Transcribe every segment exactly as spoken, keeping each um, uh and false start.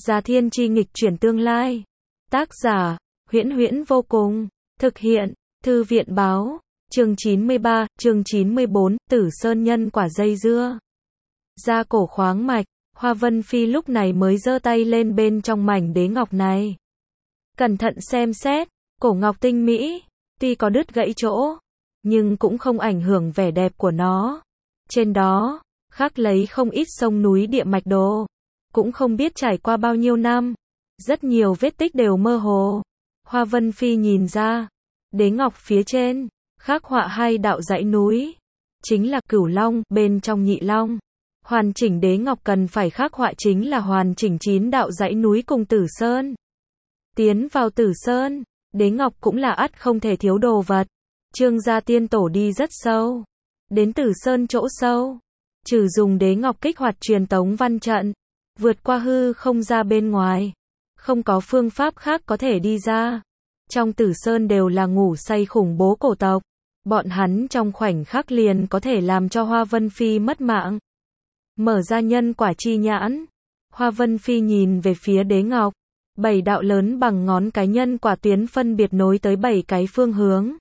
Gia Thiên Chi nghịch chuyển tương lai. Tác giả, Huyễn Huyễn vô cùng. Thực hiện, Thư viện báo. Chương chín mươi ba, chương chín mươi bốn, Tử Sơn nhân quả dây dưa. Ra cổ khoáng mạch, Hoa Vân Phi lúc này mới giơ tay lên bên trong mảnh đế ngọc này. Cẩn thận xem xét, cổ ngọc tinh mỹ, tuy có đứt gãy chỗ, nhưng cũng không ảnh hưởng vẻ đẹp của nó. Trên đó, khắc lấy không ít sông núi địa mạch đồ, cũng không biết trải qua bao nhiêu năm, rất nhiều vết tích đều mơ hồ. Hoa Vân Phi nhìn ra, đế ngọc phía trên, khắc họa hai đạo dãy núi, chính là Cửu Long, bên trong Nhị Long. Hoàn chỉnh đế ngọc cần phải khắc họa chính là hoàn chỉnh chín đạo dãy núi cùng Tử Sơn. Tiến vào Tử Sơn, đế ngọc cũng là ắt không thể thiếu đồ vật. Trương gia tiên tổ đi rất sâu, đến Tử Sơn chỗ sâu, trừ dùng đế ngọc kích hoạt truyền tống văn trận, vượt qua hư không ra bên ngoài, không có phương pháp khác có thể đi ra. Trong Tử Sơn đều là ngủ say khủng bố cổ tộc, bọn hắn trong khoảnh khắc liền có thể làm cho Hoa Vân Phi mất mạng. Mở ra nhân quả chi nhãn, Hoa Vân Phi nhìn về phía đế ngọc, bảy đạo lớn bằng ngón cái nhân quả tuyến phân biệt nối tới bảy cái phương hướng.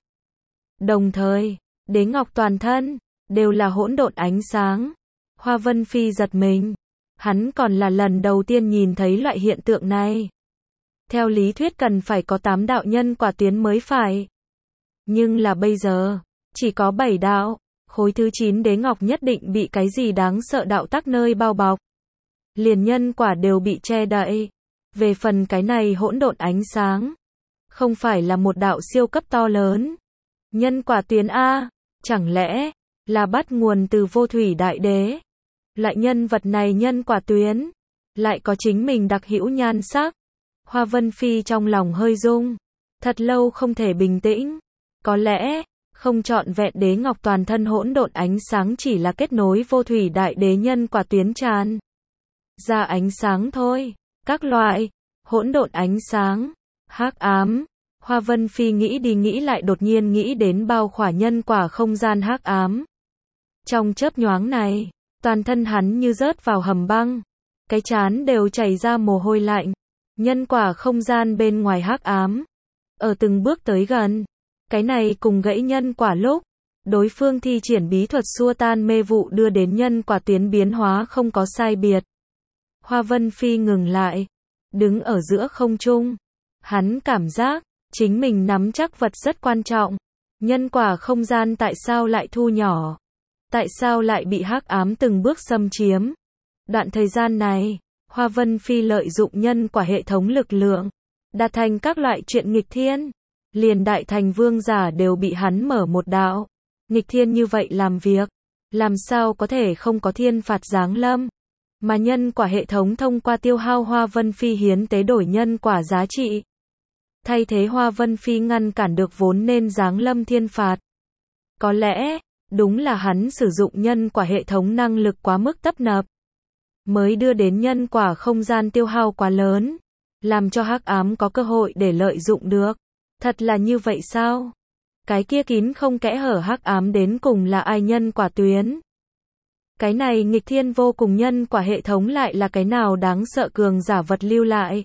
Đồng thời, đế ngọc toàn thân đều là hỗn độn ánh sáng. Hoa Vân Phi giật mình, hắn còn là lần đầu tiên nhìn thấy loại hiện tượng này. Theo lý thuyết cần phải có tám đạo nhân quả tuyến mới phải. Nhưng là bây giờ, chỉ có bảy đạo. Khối thứ chín đế ngọc nhất định bị cái gì đáng sợ đạo tắc nơi bao bọc. Liền nhân quả đều bị che đậy. Về phần cái này hỗn độn ánh sáng, không phải là một đạo siêu cấp to lớn. Nhân quả tuyến A, chẳng lẽ là bắt nguồn từ Vô Thủy Đại Đế? Lại nhân vật này nhân quả tuyến, lại có chính mình đặc hữu nhan sắc. Hoa Vân Phi trong lòng hơi rung, thật lâu không thể bình tĩnh. Có lẽ không trọn vẹn đế ngọc toàn thân hỗn độn ánh sáng chỉ là kết nối Vô Thủy Đại Đế nhân quả tuyến tràn ra ánh sáng thôi. Các loại hỗn độn ánh sáng, hắc ám. Hoa Vân Phi nghĩ đi nghĩ lại đột nhiên nghĩ đến bao khỏa nhân quả không gian hắc ám. Trong chớp nhoáng này, toàn thân hắn như rớt vào hầm băng, cái trán đều chảy ra mồ hôi lạnh. Nhân quả không gian bên ngoài hắc ám, ở từng bước tới gần. Cái này cùng gãy nhân quả lúc, đối phương thi triển bí thuật xua tan mê vụ đưa đến nhân quả tuyến biến hóa không có sai biệt. Hoa Vân Phi ngừng lại, đứng ở giữa không trung. Hắn cảm giác, chính mình nắm chắc vật rất quan trọng. Nhân quả không gian tại sao lại thu nhỏ? Tại sao lại bị hắc ám từng bước xâm chiếm? Đoạn thời gian này, Hoa Vân Phi lợi dụng nhân quả hệ thống lực lượng, đạt thành các loại chuyện nghịch thiên. Liền đại thành vương giả đều bị hắn mở một đạo. Nghịch thiên như vậy làm việc, làm sao có thể không có thiên phạt giáng lâm. Mà nhân quả hệ thống thông qua tiêu hao Hoa Vân Phi hiến tế đổi nhân quả giá trị. Thay thế Hoa Vân Phi ngăn cản được vốn nên giáng lâm thiên phạt. Có lẽ, đúng là hắn sử dụng nhân quả hệ thống năng lực quá mức tấp nập, mới đưa đến nhân quả không gian tiêu hao quá lớn, làm cho hắc ám có cơ hội để lợi dụng được. Thật là như vậy sao? Cái kia kín không kẽ hở hắc ám đến cùng là ai nhân quả tuyến? Cái này nghịch thiên vô cùng nhân quả hệ thống lại là cái nào đáng sợ cường giả vật lưu lại?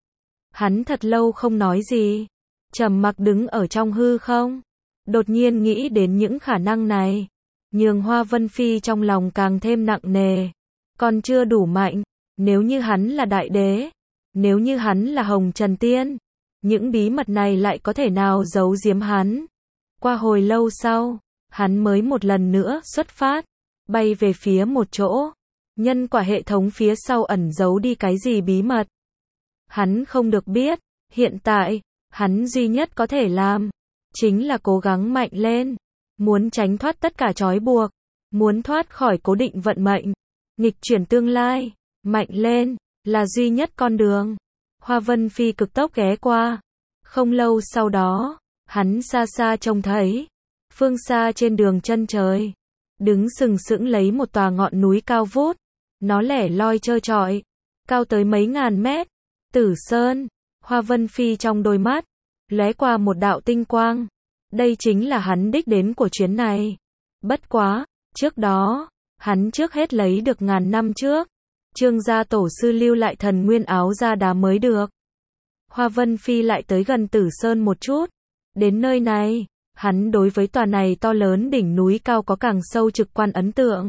Hắn thật lâu không nói gì, trầm mặc đứng ở trong hư không, đột nhiên nghĩ đến những khả năng này, nhường Hoa Vân Phi trong lòng càng thêm nặng nề. Còn chưa đủ mạnh, nếu như hắn là đại đế, nếu như hắn là Hồng Trần Tiên, những bí mật này lại có thể nào giấu giếm hắn? Qua hồi lâu sau, hắn mới một lần nữa xuất phát, bay về phía một chỗ. Nhân quả hệ thống phía sau ẩn giấu đi cái gì bí mật? Hắn không được biết. Hiện tại, hắn duy nhất có thể làm, chính là cố gắng mạnh lên. Muốn tránh thoát tất cả trói buộc, muốn thoát khỏi cố định vận mệnh, nghịch chuyển tương lai, mạnh lên, là duy nhất con đường. Hoa Vân Phi cực tốc ghé qua. Không lâu sau đó, hắn xa xa trông thấy, phương xa trên đường chân trời, đứng sừng sững lấy một tòa ngọn núi cao vút. Nó lẻ loi trơ trọi, cao tới mấy ngàn mét. Tử Sơn. Hoa Vân Phi trong đôi mắt lóe qua một đạo tinh quang. Đây chính là hắn đích đến của chuyến này. Bất quá, trước đó, hắn trước hết lấy được ngàn năm trước Trương gia tổ sư lưu lại thần nguyên áo da đá mới được. Hoa Vân Phi lại tới gần Tử Sơn một chút. Đến nơi này, hắn đối với tòa này to lớn đỉnh núi cao có càng sâu trực quan ấn tượng.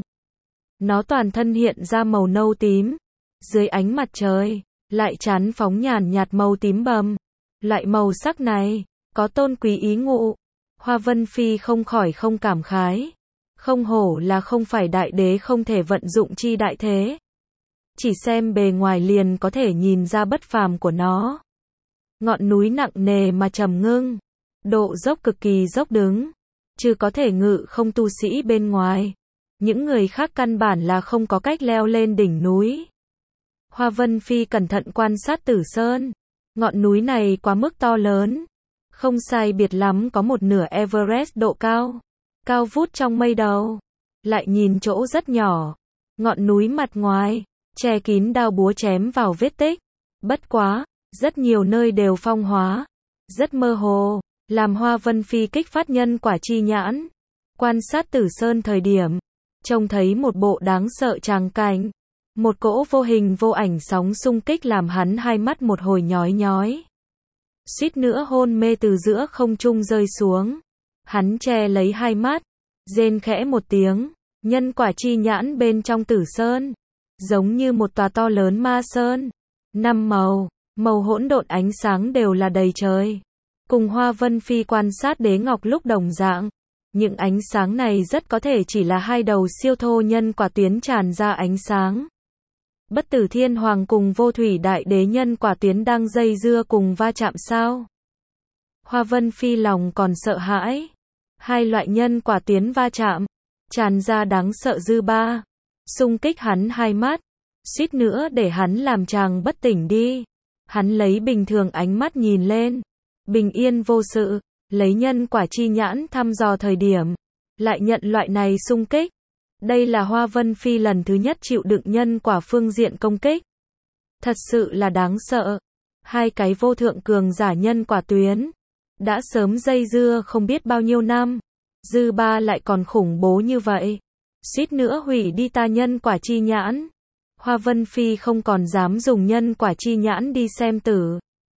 Nó toàn thân hiện ra màu nâu tím. Dưới ánh mặt trời, lại chán phóng nhàn nhạt màu tím bầm. Loại màu sắc này, có tôn quý ý ngụ. Hoa Vân Phi không khỏi không cảm khái. Không hổ là không phải đại đế không thể vận dụng chi đại thế. Chỉ xem bề ngoài liền có thể nhìn ra bất phàm của nó. Ngọn núi nặng nề mà trầm ngưng. Độ dốc cực kỳ dốc đứng. Chứ có thể ngự không tu sĩ bên ngoài. Những người khác căn bản là không có cách leo lên đỉnh núi. Hoa Vân Phi cẩn thận quan sát Tử Sơn. Ngọn núi này quá mức to lớn. Không sai biệt lắm có một nửa Everest độ cao. Cao vút trong mây đầu. Lại nhìn chỗ rất nhỏ. Ngọn núi mặt ngoài, che kín đao búa chém vào vết tích. Bất quá, rất nhiều nơi đều phong hóa. Rất mơ hồ, làm Hoa Vân Phi kích phát nhân quả chi nhãn. Quan sát Tử Sơn thời điểm, trông thấy một bộ đáng sợ tràng cảnh. Một cỗ vô hình vô ảnh sóng xung kích làm hắn hai mắt một hồi nhói nhói. Suýt nữa hôn mê từ giữa không trung rơi xuống. Hắn che lấy hai mắt, rên khẽ một tiếng, nhân quả chi nhãn bên trong Tử Sơn, giống như một tòa to lớn ma sơn. Năm màu, màu hỗn độn ánh sáng đều là đầy trời. Cùng Hoa Vân Phi quan sát đế ngọc lúc đồng dạng. Những ánh sáng này rất có thể chỉ là hai đầu siêu thô nhân quả tuyến tràn ra ánh sáng. Bất Tử Thiên Hoàng cùng Vô Thủy Đại Đế nhân quả tuyến đang dây dưa cùng va chạm sao? Hoa Vân Phi lòng còn sợ hãi. Hai loại nhân quả tuyến va chạm, tràn ra đáng sợ dư ba, xung kích hắn hai mắt, suýt nữa để hắn làm chàng bất tỉnh đi. Hắn lấy bình thường ánh mắt nhìn lên, bình yên vô sự, lấy nhân quả chi nhãn thăm dò thời điểm, lại nhận loại này xung kích. Đây là Hoa Vân Phi lần thứ nhất chịu đựng nhân quả phương diện công kích. Thật sự là đáng sợ. Hai cái vô thượng cường giả nhân quả tuyến đã sớm dây dưa không biết bao nhiêu năm, dư ba lại còn khủng bố như vậy, suýt nữa hủy đi ta nhân quả chi nhãn. Hoa Vân Phi không còn dám dùng nhân quả chi nhãn đi xem Tử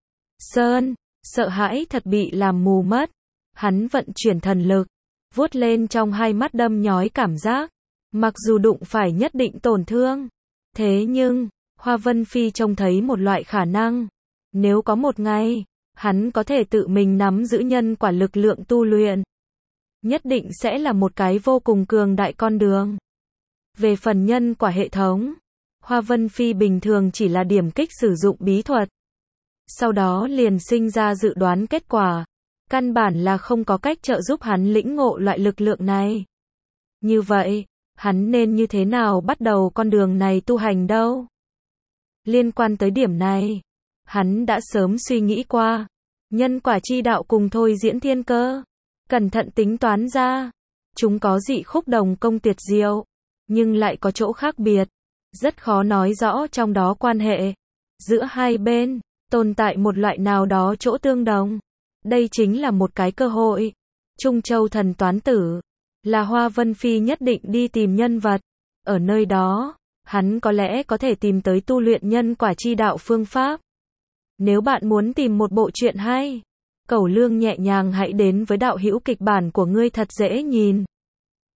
Sơn, sợ hãi thật bị làm mù mất. Hắn vận chuyển thần lực, vuốt lên trong hai mắt đâm nhói cảm giác, mặc dù đụng phải nhất định tổn thương. Thế nhưng, Hoa Vân Phi trông thấy một loại khả năng, nếu có một ngày hắn có thể tự mình nắm giữ nhân quả lực lượng tu luyện, nhất định sẽ là một cái vô cùng cường đại con đường. Về phần nhân quả hệ thống, Hoa Vân Phi bình thường chỉ là điểm kích sử dụng bí thuật. Sau đó liền sinh ra dự đoán kết quả. Căn bản là không có cách trợ giúp hắn lĩnh ngộ loại lực lượng này. Như vậy, hắn nên như thế nào bắt đầu con đường này tu hành đâu? Liên quan tới điểm này, hắn đã sớm suy nghĩ qua. Nhân quả chi đạo cùng thôi diễn thiên cơ. Cẩn thận tính toán ra. Chúng có dị khúc đồng công tuyệt diệu, nhưng lại có chỗ khác biệt. Rất khó nói rõ trong đó quan hệ. Giữa hai bên, tồn tại một loại nào đó chỗ tương đồng. Đây chính là một cái cơ hội. Trung Châu thần toán tử, là Hoa Vân Phi nhất định đi tìm nhân vật. Ở nơi đó, hắn có lẽ có thể tìm tới tu luyện nhân quả chi đạo phương pháp. Nếu bạn muốn tìm một bộ truyện hay, Cẩu Lương nhẹ nhàng hãy đến với đạo hữu kịch bản của ngươi thật dễ nhìn.